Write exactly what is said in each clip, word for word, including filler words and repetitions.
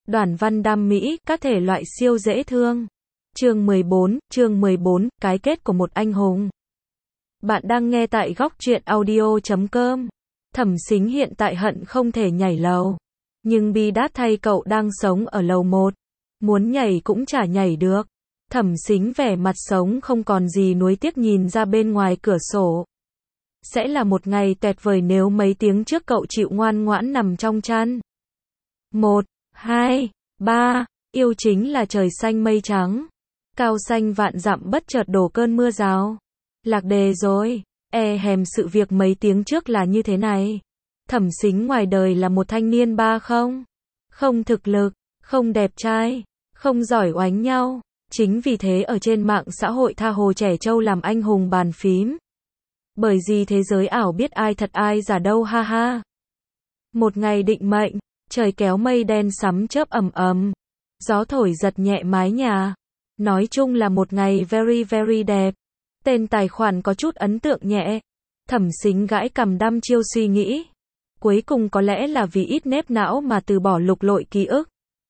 Đoàn văn đam mỹ, các thể loại siêu dễ thương. Chương mười bốn, chương mười bốn, cái kết của một anh hùng. Bạn đang nghe tại góc truyện audio chấm com. Thẩm Sính hiện tại hận không thể nhảy lầu. Nhưng bi đát thay cậu đang sống ở lầu một. Muốn nhảy cũng chả nhảy được. Thẩm Sính vẻ mặt sống không còn gì nuối tiếc nhìn ra bên ngoài cửa sổ. Sẽ là một ngày tuyệt vời nếu mấy tiếng trước cậu chịu ngoan ngoãn nằm trong chăn. Một, hai, ba, yêu chính là trời xanh mây trắng. Cao xanh vạn dặm bất chợt đổ cơn mưa rào. Lạc đề rồi, e hèm sự việc mấy tiếng trước là như thế này. Thẩm Sính ngoài đời là một thanh niên ba không. Không thực lực, không đẹp trai, không giỏi oánh nhau. Chính vì thế ở trên mạng xã hội tha hồ trẻ trâu làm anh hùng bàn phím. Bởi gì thế giới ảo biết ai thật ai giả đâu ha ha. Một ngày định mệnh, trời kéo mây đen sắm chớp ầm ầm. Gió thổi giật nhẹ mái nhà. Nói chung là một ngày very very đẹp. Tên tài khoản có chút ấn tượng nhẹ. Thẩm Sính gãi cằm đăm chiêu suy nghĩ. Cuối cùng có lẽ là vì ít nếp não mà từ bỏ lục lội ký ức.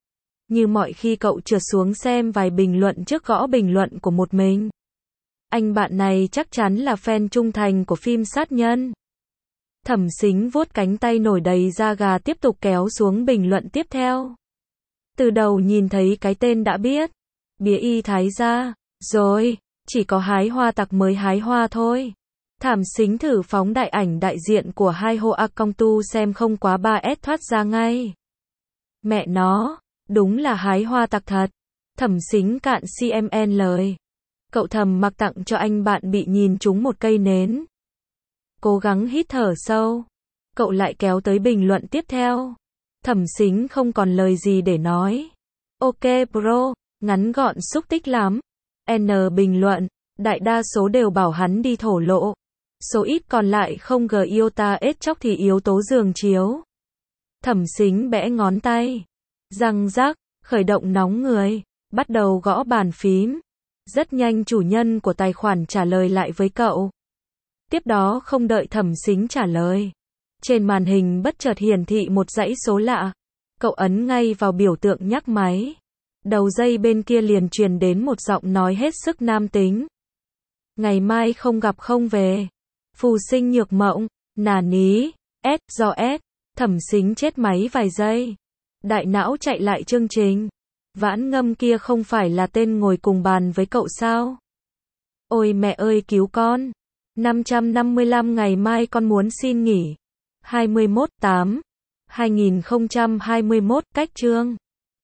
Như mọi khi cậu trượt xuống xem vài bình luận trước gõ bình luận của một mình. Anh bạn này chắc chắn là fan trung thành của phim sát nhân. Thẩm Sính vuốt cánh tay nổi đầy da gà tiếp tục kéo xuống bình luận tiếp theo. Từ đầu nhìn thấy cái tên đã biết. Bía y thái gia. Rồi, chỉ có hái hoa tặc mới hái hoa thôi. Thẩm Sính thử phóng đại ảnh đại diện của hai hô a công tu xem không quá ba S thoát ra ngay. Mẹ nó, đúng là hái hoa tặc thật. Thẩm Sính cạn xê em en lời. Cậu thầm mặc tặng cho anh bạn bị nhìn trúng một cây nến. Cố gắng hít thở sâu. Cậu lại kéo tới bình luận tiếp theo. Thẩm Sính không còn lời gì để nói. Ok bro, ngắn gọn xúc tích lắm. N bình luận, đại đa số đều bảo hắn đi thổ lộ. Số ít còn lại không g yêu ta ết chóc thì yếu tố giường chiếu. Thẩm Sính bẽ ngón tay. Răng rắc, khởi động nóng người. Bắt đầu gõ bàn phím. Rất nhanh chủ nhân của tài khoản trả lời lại với cậu. Tiếp đó không đợi Thẩm Sính trả lời. Trên màn hình bất chợt hiển thị một dãy số lạ. Cậu ấn ngay vào biểu tượng nhắc máy. Đầu dây bên kia liền truyền đến một giọng nói hết sức nam tính. Ngày mai không gặp không về. Phù sinh nhược mộng, nà ní, S, do S. Thẩm Sính chết máy vài giây. Đại não chạy lại chương trình. Vãn Ngâm kia không phải là tên ngồi cùng bàn với cậu sao? Ôi mẹ ơi cứu con. năm trăm năm mươi lăm ngày mai con muốn xin nghỉ. hai mươi mốt tám hai nghìn không trăm hai mươi mốt cách chương.